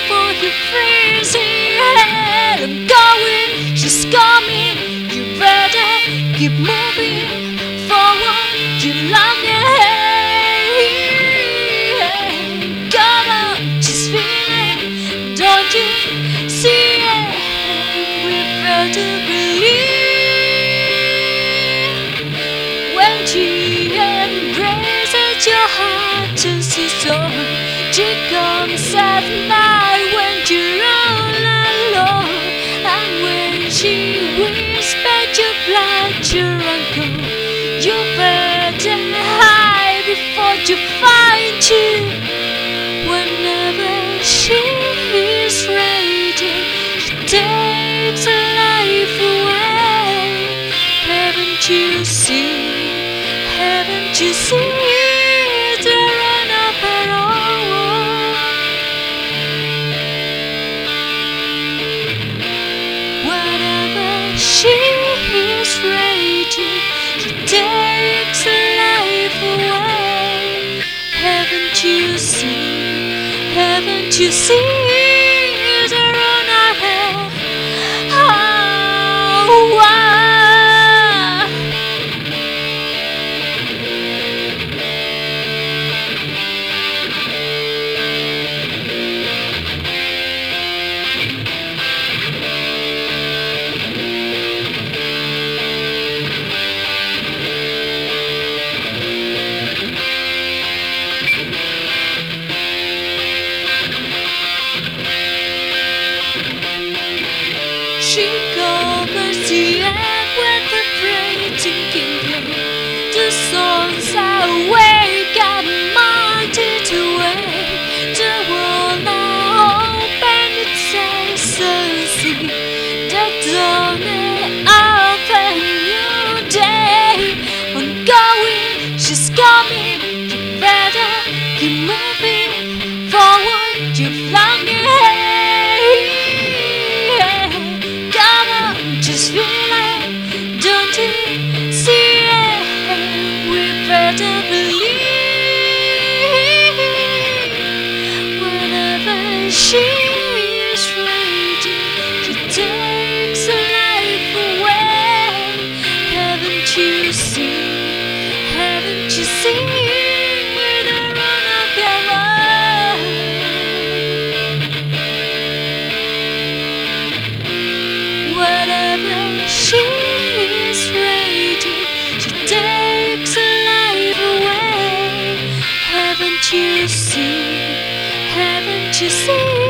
for your freezing head. I'm going, she's coming. You better keep moving forward. You love me. Come on, she's feeling. Don't you see it? We better believe when she embraces your heart to see so. She comes at night when you're all alone, and when she whispers you like your uncle. You better hide before you find you. Whenever she is ready, she takes her life away. Haven't you seen? Haven't you seen? The run of her own. Whenever she is ready, she takes her life away. Haven't you seen? Haven't you seen? The run of her own. She covers the air with the breathing king. The songs are awake and melted away. The world now open its eyes and see the dawning of a new day. I'm going, she's coming. You better keep moving forward. You've long ahead. Just feel it, don't you see it? We better believe. Whenever she is ready, she takes her life away. Haven't you seen? Haven't you seen the run of your world? Whatever she is ready, she takes her life away. Haven't you seen? Haven't you seen?